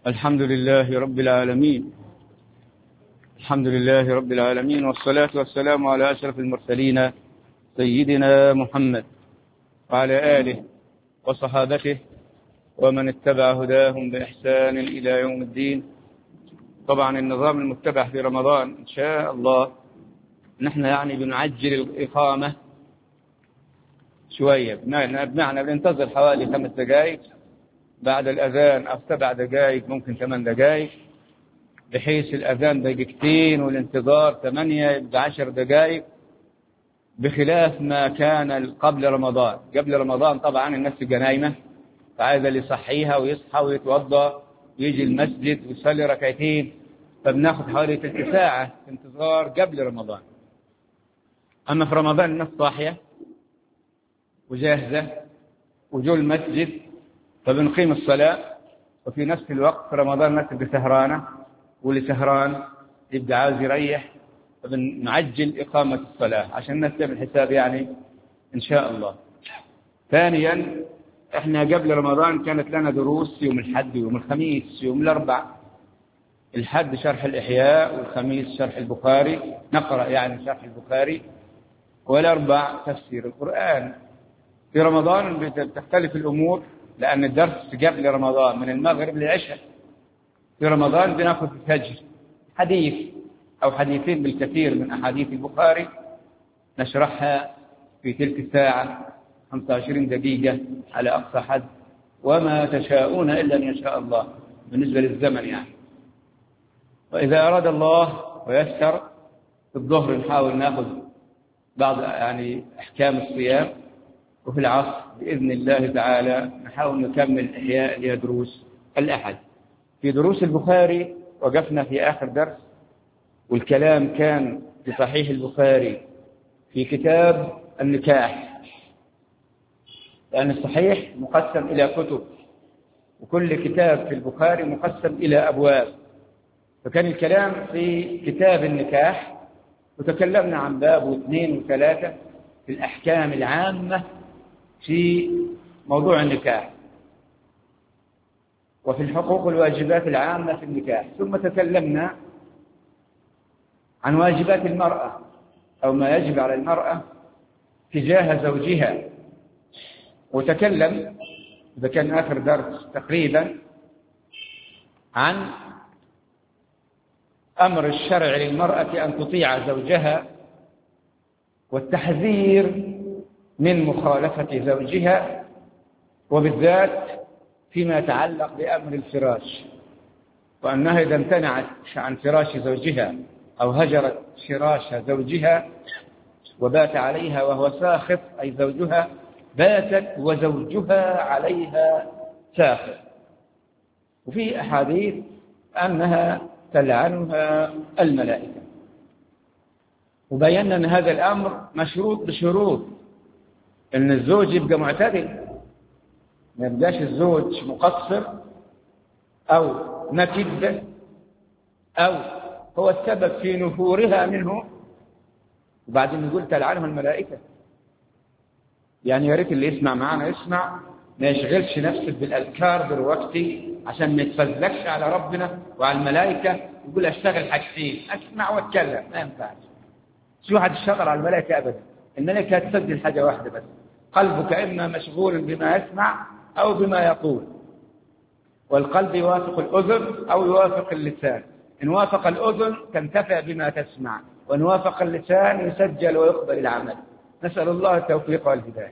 الحمد لله رب العالمين. الحمد لله رب العالمين، والصلاة والسلام على أشرف المرسلين سيدنا محمد وعلى آله وصحابته ومن اتبع هداهم بإحسان إلى يوم الدين. طبعا النظام المتبع في رمضان إن شاء الله نحن بنعجل الإقامة شوية، بمعنى بننتظر حوالي 5 دقائق بعد الأذان أو 7 دقائق، ممكن 8 دقائق، بحيث الأذان دقيقتين والانتظار 8 يبقى 10 دقائق، بخلاف ما كان قبل رمضان. قبل رمضان طبعا الناس تبقى نايمة، فعايز اللي يصحيها ويصحى ويتوضأ ويجي المسجد ويصلي ركعتين، فبناخد حوالي 3 ساعة انتظار قبل رمضان. أما في رمضان الناس صاحية وجاهزة وجو المسجد، فبنقيم الصلاة، وفي نفس الوقت في رمضان الناس تبقى سهرانة، واللي سهران يبقى عاوز يريح، فبنعجل إقامة الصلاة عشان الناس تعمل حساب إن شاء الله. ثانيا، إحنا قبل رمضان كانت لنا دروس يوم الحد ويوم الخميس، يوم الأربع الحد شرح الإحياء، والخميس شرح البخاري، نقرأ شرح البخاري، والأربع تفسير القرآن. في رمضان بتختلف الأمور، لأن الدرس قبل رمضان من المغرب للعشاء. في رمضان بناخذ الفجر حديث أو حديثين بالكثير من أحاديث البخاري، نشرحها في تلك ساعة 25 دقيقة على أقصى حد، وما تشاءون إلا أن يشاء الله بالنسبة للزمن وإذا أراد الله ويسر في الظهر نحاول ناخذ بعض أحكام الصيام، وفي العصر بإذن الله تعالى نحاول نكمل الإحياء اللي هي دروس الأحد. في دروس البخاري وقفنا في آخر درس، والكلام كان في صحيح البخاري في كتاب النكاح، لأن الصحيح مقسم إلى كتب، وكل كتاب في البخاري مقسم إلى أبواب، فكان الكلام في كتاب النكاح، وتكلمنا عن باب 2 و3 في الأحكام العامة في موضوع النكاح، وفي الحقوق والواجبات العامة في النكاح. ثم تكلمنا عن واجبات المرأة أو ما يجب على المرأة تجاه زوجها، وتكلم إذا كان آخر درس تقريبا عن أمر الشرع للمرأة أن تطيع زوجها، والتحذير من مخالفة زوجها، وبالذات فيما يتعلق بأمر الفراش، وأنها إذا امتنعت عن فراش زوجها أو هجرت فراش زوجها وبات عليها وهو ساخط، أي زوجها باتت وزوجها عليها ساخط. وفي أحاديث أنها تلعنها الملائكة، وبينا أن هذا الأمر مشروط بشروط، أن الزوج يبقى معتدل، ما يبقاش الزوج مقصر أو نكد أو هو السبب في نفورها منه، وبعدين نقول تلعنها الملائكة. يا ريت اللي يسمع معنا يسمع، ما يشغلش نفسه بالأذكار دلوقتي عشان ما يتفزلكش على ربنا وعلى الملائكة، يقول أشتغل حاجتين، أسمع وأتكلم، ما ينفعش. شو واحد يشتغل على الملائكة أبدا، الملائكة تسجل حاجة واحدة بس، قلبك إما مشغول بما يسمع أو بما يقول، والقلب يوافق الأذن أو يوافق اللسان، إن وافق الأذن تنتفع بما تسمع، وإن وافق اللسان يسجل ويقبل العمل. نسأل الله التوفيق والهداية.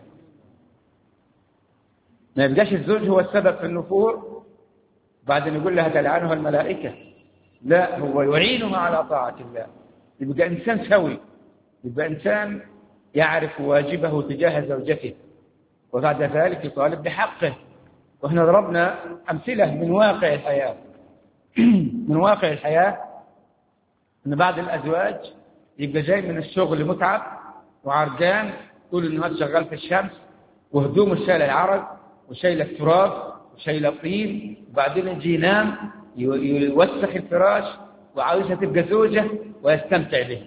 ما يبقاش الزوج هو السبب في النفور بعد نقول لها تلعنها الملائكة، لا، هو يعينها على طاعة الله، يبقى إنسان سوي، يبقى إنسان يعرف واجبه تجاه زوجته، وبعد ذلك يطالب بحقه. وإحنا ضربنا أمثلة من واقع الحياة من واقع الحياة، أن بعض الأزواج يبقى جاي من الشغل متعب وعرقان طول النهار، شغال في الشمس، وهدومه شايله العرق وشايله التراب وشايله الطين، وبعدين يجي ينام يوسخ الفراش، وعاوزها تبقى زوجة ويستمتع به،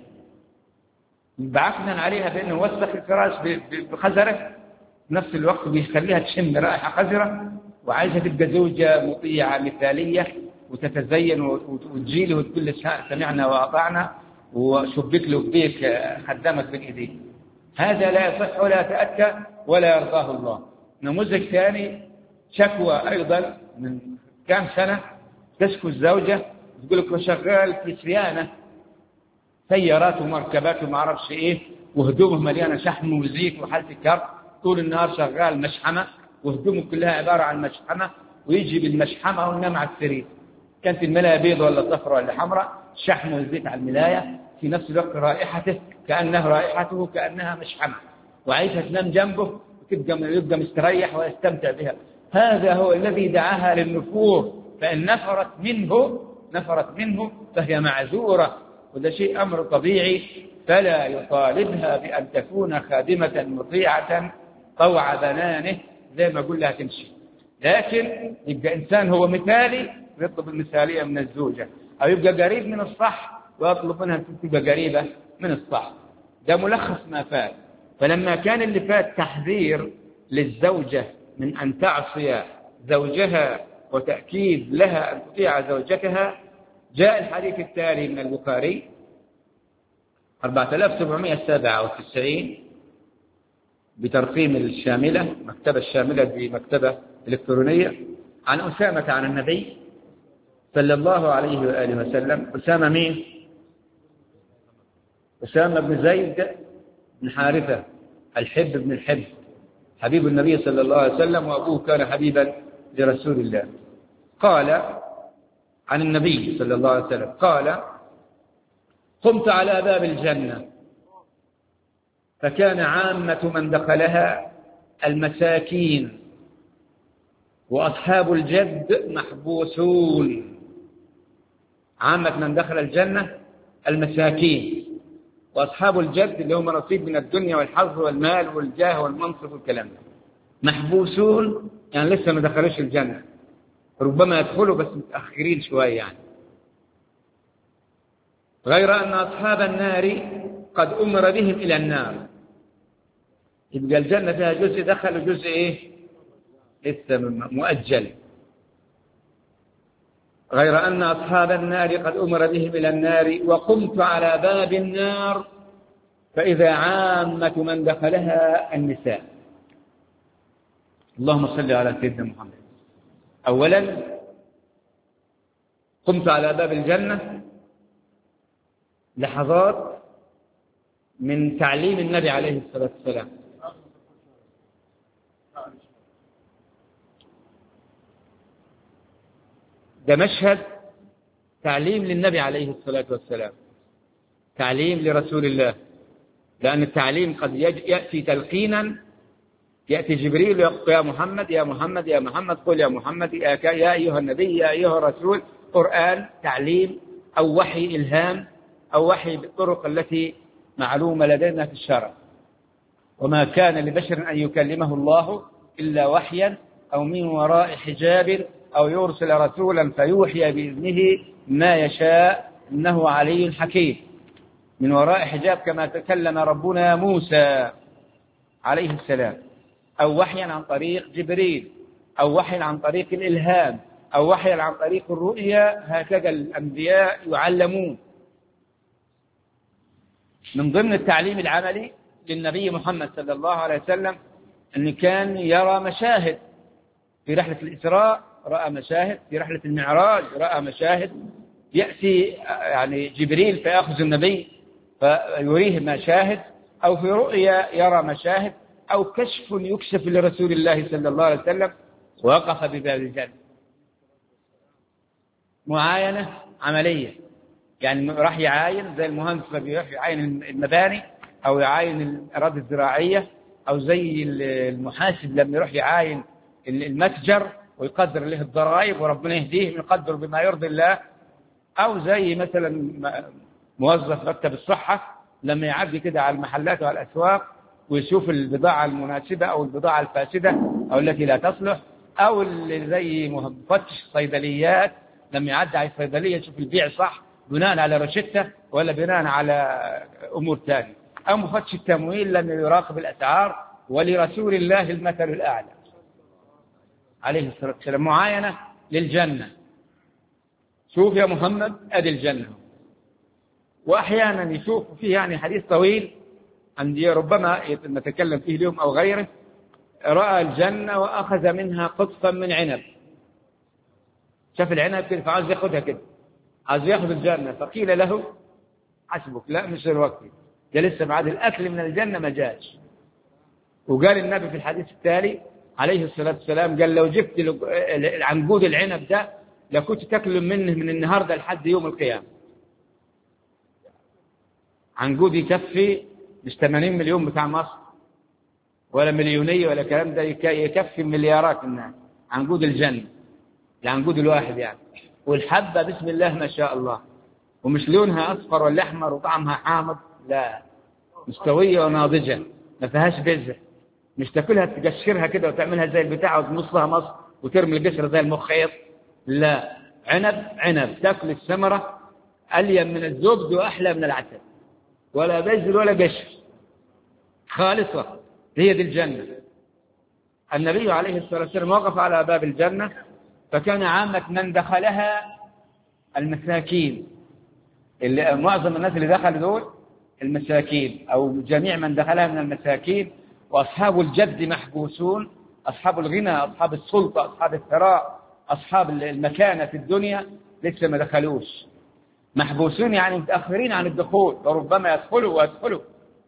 بعثنا عليها بأنه يوسخ الفراش بخزرة، في نفس الوقت بيخليها تشم رائحة خزرة، وعايزة تبقى زوجة مطيعة مثالية وتتزين وتجي له وتقول له سمعنا وأطعنا وشبك له بيك خدامك بين إيديه. هذا لا يصح ولا يتأتى ولا يرضاه الله. نموذج ثاني شكوى أيضا من كام سنة، تشكو الزوجة تقول لك شغال في صيانة سيارات ومركبات وما أعرفش إيه، وهدومه مليانة شحم وزيت وحالة كرب، طول النهار شغال مشحمة وهدومه كلها عبارة عن مشحمة، ويجي بالمشحمة وينام على السرير، كانت الملاية بيضة ولا صفراء ولا حمراء، شحم وزيت على الملاية، في نفس الوقت رائحته كأنها مشحمة، وعايزة تنام جنبه ويبقى مستريح ويستمتع بها. هذا هو الذي دعاها للنفور، فإن نفرت منه فهي معذورة، وده شيء أمر طبيعي، فلا يطالبها بأن تكون خادمة مطيعة طوع بنانه زي ما أقول لها تمشي. لكن يبقى إنسان هو مثالي ويطلب المثالية من الزوجة، أو يبقى قريب من الصح ويطلب منها تبقى قريبة من الصح. ده ملخص ما فات. فلما كان اللي فات تحذير للزوجة من أن تعصي زوجها وتأكيد لها أن تطيع زوجتها، جاء الحديث التالي من البخاري 4797 بترقيم الشاملة، مكتبة الشاملة دي مكتبة إلكترونية، عن أسامة عن النبي صلى الله عليه وآله وسلم. أسامة مين؟ أسامة بن زيد بن حارثة الحب بن الحب، حبيب النبي صلى الله عليه وسلم، وأبوه كان حبيبا لرسول الله. قال عن النبي صلى الله عليه وسلم قال: قمت على باب الجنة فكان عامة من دخلها المساكين وأصحاب الجد محبوسون. عامة من دخل الجنة المساكين، وأصحاب الجد اللي هم نصيب من الدنيا والحظ والمال والجاه والمنصب والكلام ده، محبوسون يعني لسه ما دخلوش الجنة، ربما يدخلوا بس متأخرين شوية يعني. غير أن أصحاب النار قد أمر بهم إلى النار. يبقى الجنة فيها جزء دخل وجزء إيه؟ لسه مؤجل. غير أن أصحاب النار قد أمر بهم إلى النار وقمت على باب النار فإذا عامة من دخلها النساء. اللهم صل على سيدنا محمد. أولا قمت على باب الجنة، لحظات من تعليم النبي عليه الصلاة والسلام. ده مشهد تعليم للنبي عليه الصلاة والسلام، تعليم لرسول الله، لأن التعليم قد يأتي تلقينا، يأتي جبريل يقول يا محمد يا محمد يا محمد، قل يا محمد يا أيها النبي يا أيها الرسول. قرآن تعليم أو وحي إلهام أو وحي بالطرق التي معلومة لدينا في الشرع. وما كان لبشر أن يكلمه الله إلا وحيا أو من وراء حجاب أو يرسل رسولا فيوحي بإذنه ما يشاء إنه علي حكيم. من وراء حجاب كما تكلم ربنا موسى عليه السلام، أو وحيا عن طريق جبريل، أو وحيا عن طريق الإلهام، أو وحيا عن طريق الرؤيا. هكذا الأنبياء يعلمون. من ضمن التعليم العملي للنبي محمد صلى الله عليه وسلم أن كان يرى مشاهد. في رحلة الإسراء رأى مشاهد، في رحلة المعراج رأى مشاهد. يأتي يعني جبريل فيأخذ النبي فيريه مشاهد، أو في رؤيا يرى مشاهد، أو كشف يكشف لرسول الله صلى الله عليه وسلم وقف بباب الجنة. معاينة عملية، يعني راح يعاين زي المهندس ما بيروح يعاين المباني أو يعاين الأراضي الزراعية، أو زي المحاسب لما يروح يعاين المتجر ويقدر له الضرائب وربنا يهديه يقدر بما يرضي الله، أو زي مثلا موظف مكتب الصحة لما يعدي كده على المحلات وعلى الأسواق ويشوف البضاعة المناسبة أو البضاعة الفاسدة أو التي لا تصلح، أو اللي زي مفتش صيدليات لما يعدي على الصيدلية يشوف البيع صح بناء على روشتة ولا بناء على أمور ثانية، أو مفتش التمويل لما يراقب الأسعار. ولرسول الله المثل الأعلى عليه الصلاة والسلام. معاينة للجنة. شوف يا محمد أدي الجنة. وأحيانا يشوف فيه يعني حديث طويل عندي ربما نتكلم فيه اليوم أو غيره، رأى الجنة وأخذ منها قطفا من عنب، شاف العنب كده فعاوز ياخدها كده، عاوز ياخذ الجنة، فقيل له حسبك، لا مش الوقت، ده لسه بعد الأكل من الجنة ما جاش. وقال النبي في الحديث التالي عليه الصلاة والسلام، قال لو جبت العنقود العنب ده لكنت تاكل منه من النهارده لحد يوم القيامة. عنقود يكفي مش 80 مليون بتاع مصر ولا مليونية ولا كلام ده، يكفي مليارات الناس. عنقود الجنة، العنقود الواحد يعني، والحبة بسم الله ما شاء الله، ومش لونها أصفر ولا أحمر وطعمها حامض، لا، مستوية وناضجة ما فيهاش بذر، مش تاكلها تقشرها كده وتعملها زي البتاع وتمصها مص وترمي القشرة زي المخيط، لا، عنب عنب، تاكل الثمرة ألين من الزبد وأحلى من العسل، ولا بذر ولا قشر، خالصة. هي دي الجنة. النبي عليه الصلاة والسلام وقف على باب الجنة، فكان عامة من دخلها المساكين، اللي معظم الناس اللي دخلوا دول المساكين، أو جميع من دخلها من المساكين، وأصحاب الجد محبوسون، أصحاب الغنى، أصحاب السلطة، أصحاب الثراء، أصحاب المكانة في الدنيا لسه ما دخلوش، محبوسون يعني متأخرين عن الدخول، وربما يدخلوا.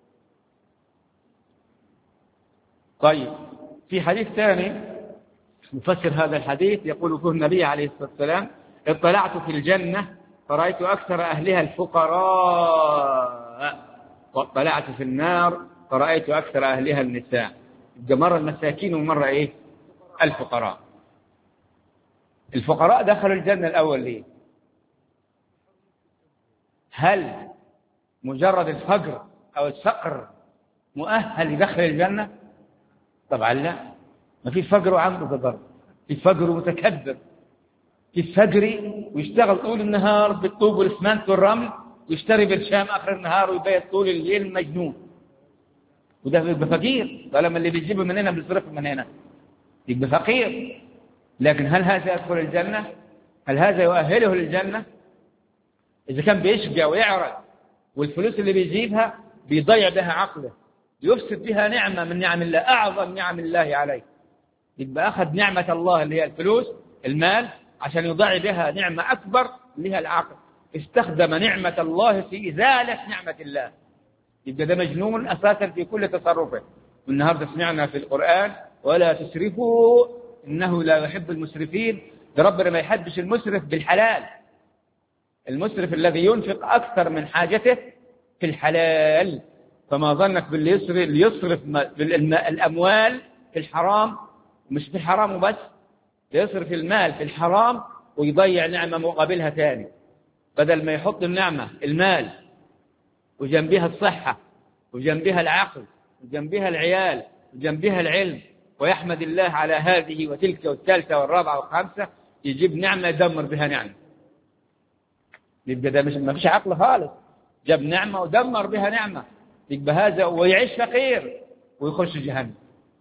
طيب، في حديث ثاني مفسر هذا الحديث يقول فيه النبي عليه الصلاة والسلام: اطلعت في الجنة فرأيت أكثر أهلها الفقراء، واطلعت في النار فرأيت أكثر أهلها النساء. مرة المساكين ومرة إيه؟ الفقراء. الفقراء دخلوا الجنة الأول ليه؟ هل مجرد الفقر أو الفقر مؤهل يدخل الجنة؟ طبعا لا، ما في فقر وعنده فقر، في فقر ومتكبر، في فقري ويشتغل طول النهار بالطوب والاسمنت والرمل، ويشتري برشام آخر النهار ويبيت طول الليل مجنون، وده يبقى فقير. طالما اللي بيجيبه من هنا بيصرفه من هنا يبقى فقير. لكن هل هذا يدخل الجنة؟ هل هذا يؤهله للجنة؟ إذا كان بيشقى ويعرق والفلوس اللي بيجيبها بيضيع بها عقله، يفسد بها نعمة من نعم الله، أعظم نعم الله عليه، يبقى أخذ نعمة الله اللي هي الفلوس المال عشان يضيع بها نعمة أكبر اللي هي العقل، استخدم نعمة الله في إزالة نعمة الله، يبقى ده مجنون أساسا في كل تصرفه. والنهارده سمعنا في القرآن: ولا تسرفوا إنه لا يحب المسرفين. ده ربنا ما يحبش المسرف بالحلال، المسرف الذي ينفق أكثر من حاجته في الحلال. فما ظنك باللي يصرف الأموال في الحرام، مش في الحرام وبس، يصرف المال في الحرام ويضيع نعمة مقابلها ثاني، بدل ما يحط النعمة المال وجنبها الصحة وجنبها العقل وجنبها العيال وجنبها العلم، ويحمد الله على هذه وتلك والثالثة والرابعة والخامسة، يجيب نعمة يدمر بها نعمة. يبقى ده ما فيش عقل خالص، جاب نعمة ودمر بها نعمة، يبقى هذا ويعيش فقير ويخش جهنم.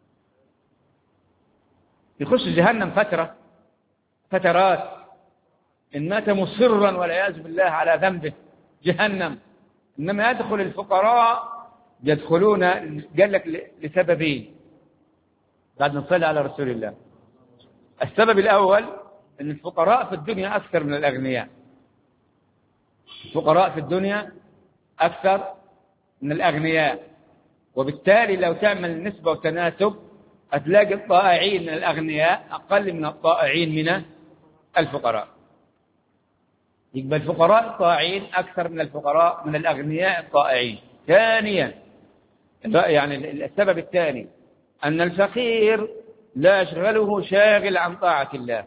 يخش جهنم فترات، إن مات مصرا والعياذ بالله على ذنبه جهنم. إنما يدخل الفقراء يدخلون، قال لك لسببين بعد نصلي على رسول الله. السبب الأول أن الفقراء في الدنيا أكثر من الأغنياء، الفقراء في الدنيا أكثر من الأغنياء، وبالتالي لو تعمل نسبة وتناسب هتلاقي الطائعين من الأغنياء أقل من الطائعين من الفقراء. يبقى الفقراء الطائعين أكثر من الفقراء من الأغنياء الطائعين. ثانيا، يعني السبب الثاني أن الفقير لا يشغله شاغل عن طاعة الله،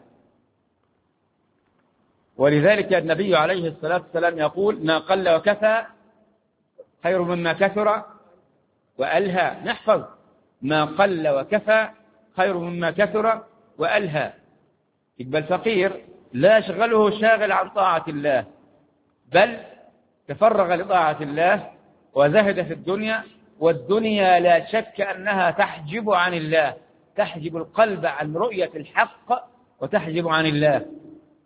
ولذلك النبي عليه الصلاة والسلام يقول: ما قل وكفى خير مما كثر وألهى. نحفظ: ما قل وكفى خير مما كثر وألهى. يبقى الفقير لا يشغله شاغل عن طاعة الله، بل تفرغ لطاعة الله وزهد في الدنيا، والدنيا لا شك أنها تحجب عن الله، تحجب القلب عن رؤية الحق وتحجب عن الله.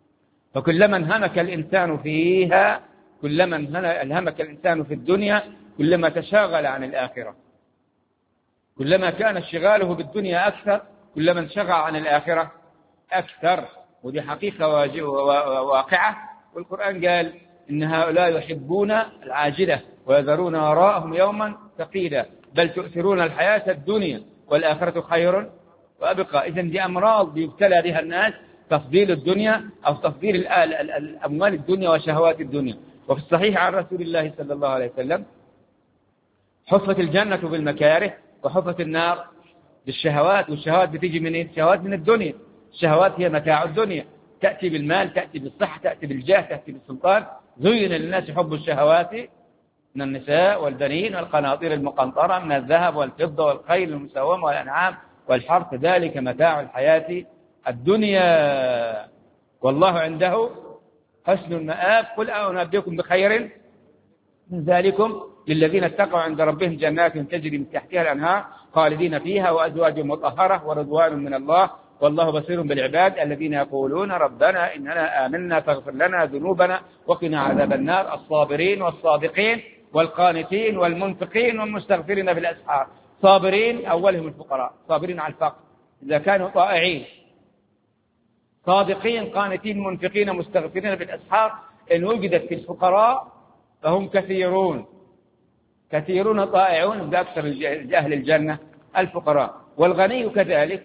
فكلما انهمك الإنسان فيها، كلما انهمك الإنسان في الدنيا، كلما تشاغل عن الآخرة. كلما كان اشتغاله بالدنيا أكثر، كلما انشغل عن الآخرة أكثر. ودي حقيقة واقعة. والقرآن قال إن هؤلاء يحبون العاجلة ويذرون وراءهم يوما ثقيلا بل تؤثرون الحياة الدنيا والآخرة خير وأبقى. إذن دي أمراض يبتلى بها الناس، تفضيل الدنيا أو تفضيل الأموال الدنيا وشهوات الدنيا. وفي الصحيح عن رسول الله صلى الله عليه وسلم: حفت الجنة بالمكاره وحفت النار بالشهوات. والشهوات بتيجي من إيه؟ الشهوات من الدنيا. الشهوات هي متاع الدنيا، تأتي بالمال، تأتي بالصحة، تأتي بالجاه، تأتي بالسلطان. زين للناس حب الشهوات من النساء والبنين والقناطير المقنطرة من الذهب والفضة والخيل المسومة والأنعام والحرث، ذلك متاع الحياة الدنيا والله عنده حسن المآب. قل أنبئكم بخير من ذلكم للذين اتقوا عند ربهم جنات تجري من تحتها الأنهار خالدين فيها وأزواج مطهرة ورضوان من الله والله بصير بالعباد الذين يقولون ربنا إننا آمنا فاغفر لنا ذنوبنا وقنا عذاب النار. الصابرين والصادقين والقانتين والمنفقين والمستغفرين بالأسحار. صابرين أولهم الفقراء، صابرين على الفقر إذا كانوا طائعين، صادقين قانتين منفقين مستغفرين بالأسحار. إن وجدت في الفقراء فهم كثيرون، كثيرون طائعون بأكثر أهل الجنة الفقراء. والغني كذلك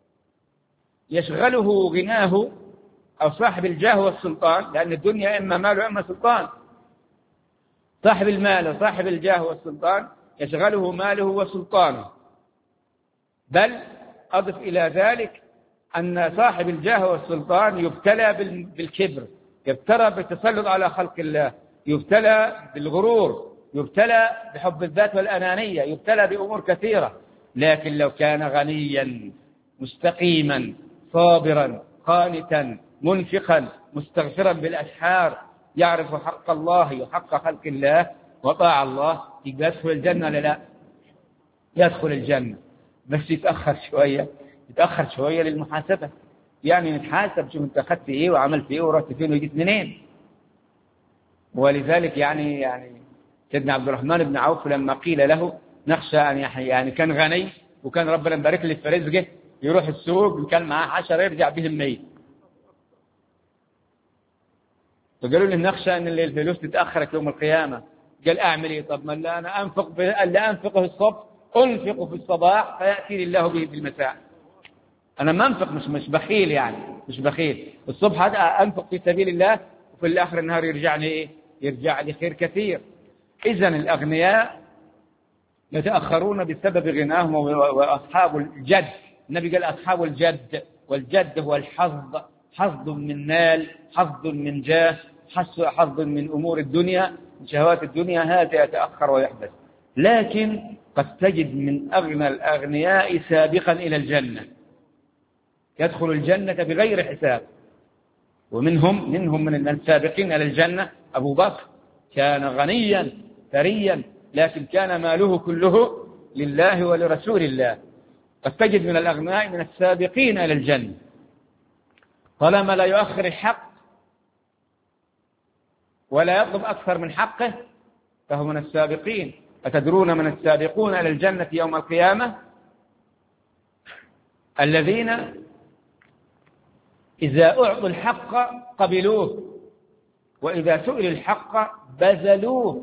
يشغله غناه أو صاحب الجاه والسلطان، لأن الدنيا إما مال وإما سلطان. صاحب المال وصاحب الجاه والسلطان يشغله ماله وسلطانه. بل أضف إلى ذلك أن صاحب الجاه والسلطان يبتلى بالكبر، يبتلى بالتسلط على خلق الله، يبتلى بالغرور، يبتلى بحب الذات والأنانية، يبتلى بأمور كثيرة. لكن لو كان غنيا مستقيما صابرا قانتا منفقا مستغفرا بالأسحار، يعرف حق الله وحق خلق الله وطاع الله، يدخل الجنة ولا لا؟ يدخل الجنة، بس يتأخر شوية للمحاسبة. يعني نتحاسب، شوف انت أخذت ايه وعملت ايه ورحت فين وجيت منين. ولذلك يعني سيدنا عبد الرحمن بن عوف لما قيل له نخشى أن يعني كان غني وكان ربنا مبارك له في رزقه، يروح السوق كان معاه 10 يرجع بهم 100. فقالوا له نخشى أن الفلوس تتأخرك يوم القيامة. قال أعمل إيه؟ طب ما اللي أنا أنفقه الصبح أنفقه في الصباح فيأتي الله به في المساء. أنا ما أنفق، مش بخيل، يعني مش بخيل. الصبح أنفق في سبيل الله وفي الآخر النهار يرجع لي إيه؟ يرجع لي خير كثير. إذن الأغنياء يتأخرون بسبب غناهم. وأصحاب الجد، النبي قال أصحاب الجد، والجد هو الحظ، حظ من مال، حظ من جاه، حظ من أمور الدنيا، من شهوات الدنيا، هذا يتأخر ويحدث. لكن قد تجد من أغنى الأغنياء سابقا إلى الجنة، يدخل الجنة بغير حساب. ومنهم من السابقين إلى الجنة أبو بكر، كان غنيا ثريا لكن كان ماله كله لله ولرسول الله. قد تجد من الأغنياء من السابقين إلى الجنة، طالما لا يؤخر الحق ولا يطلب أكثر من حقه فهو من السابقين. أتدرون من السابقون إلى الجنة يوم القيامة؟ الذين إذا أعطوا الحق قبلوه وإذا سئلوا الحق بذلوه.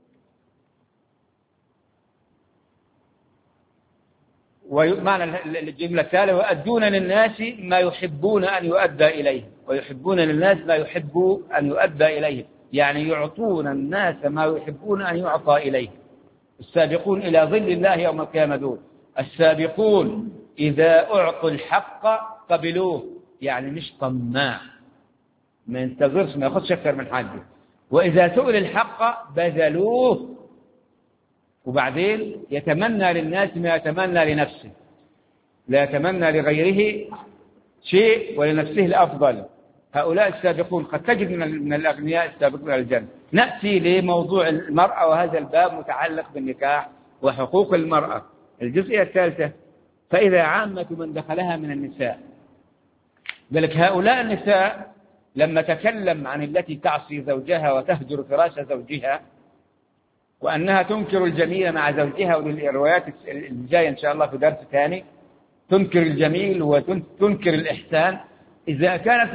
ومعنى الجملة التالية: ويؤدون للناس ما يحبون أن يؤدى إليه، ويحبون للناس ما يحب أن يؤدى إليه، يعني يعطون الناس ما يحبون أن يعطى إليه. السابقون إلى ظل الله يوم القيامة دول السابقون إذا أعطوا الحق قبلوه، يعني مش طماع، ما ينتظرش، ما ياخذش أكثر من حاجه. وإذا سئل الحق بذلوه، وبعدين يتمنى للناس ما يتمنى لنفسه، لا يتمنى لغيره شيء ولنفسه الأفضل. هؤلاء السابقون. قد تجد من الأغنياء السابقون إلى الجنة. نأتي لموضوع المرأة، وهذا الباب متعلق بالنكاح وحقوق المرأة. الجزئية الثالثة: فإذا عامة من دخلها من النساء. ذلك هؤلاء النساء لما تكلم عن التي تعصي زوجها وتهجر فراش زوجها وأنها تنكر الجميل مع زوجها، وللروايات الجاية إن شاء الله في درس ثاني تنكر الجميل وتنكر الإحسان، إذا كانت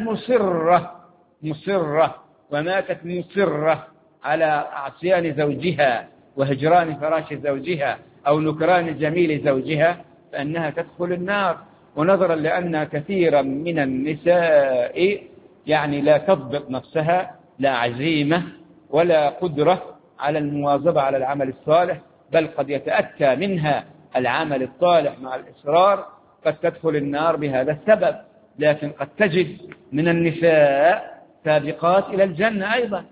مصرة وماتت مصرة على عصيان زوجها وهجران فراش زوجها أو نكران جميل زوجها فإنها تدخل النار. ونظرا لأن كثيرا من النساء يعني لا تضبط نفسها، لا عزيمة ولا قدرة على المواظبة على العمل الصالح، بل قد يتأتى منها العمل الصالح مع الإصرار، قد تدخل النار بهذا السبب. لكن قد تجد من النساء سابقات إلى الجنة أيضا،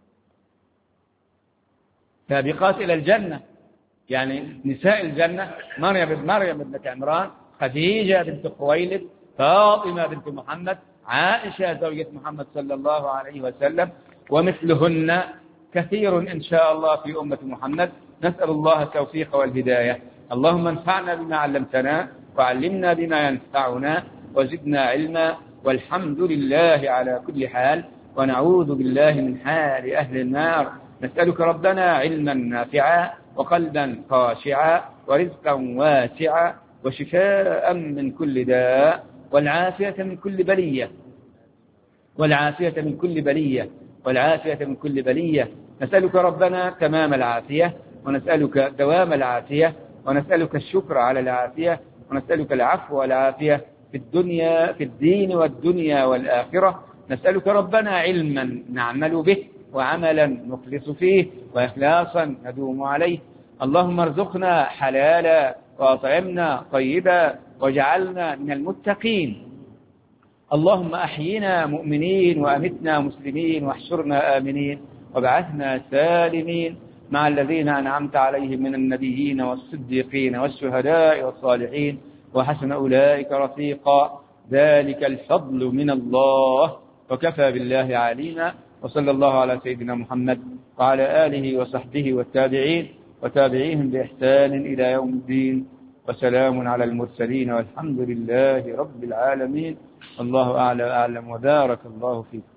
سابقات إلى الجنة، يعني نساء الجنة مريم بنت عمران، خديجة بنت خويلد، فاطمة بنت محمد، عائشة زوجة محمد صلى الله عليه وسلم، ومثلهن كثير إن شاء الله في أمة محمد. نسأل الله التوفيق والهداية. اللهم انفعنا بما علمتنا وعلمنا بما ينفعنا وزدنا علما، والحمد لله على كل حال، ونعوذ بالله من حال أهل النار. نسألك ربنا علما نافعا وقلبا خاشعا ورزقا واسعا وشفاء من كل داء والعافية من كل بلية، والعافية من كل بلية، والعافية من كل بلية. نسألك ربنا تمام العافية، ونسألك دوام العافية، ونسألك الشكر على العافية، ونسألك العفو والعافية في الدنيا، في الدين والدنيا والآخرة. نسألك ربنا علما نعمل به، وعملا نخلص فيه، وإخلاصا ندوم عليه. اللهم ارزقنا حلالا وأطعمنا طيبا واجعلنا من المتقين. اللهم أحينا مؤمنين وأمتنا مسلمين واحشرنا آمنين وابعثنا سالمين مع الذين أنعمت عليهم من النبيين والصديقين والشهداء والصالحين وحسن أولئك رفيقا. ذلك الفضل من الله وكفى بالله عليما. وصلى الله على سيدنا محمد وعلى آله وصحبه والتابعين وتابعيهم بإحسان إلى يوم الدين، وسلام على المرسلين والحمد لله رب العالمين. الله أعلى وأعلم، وبارك الله فيكم.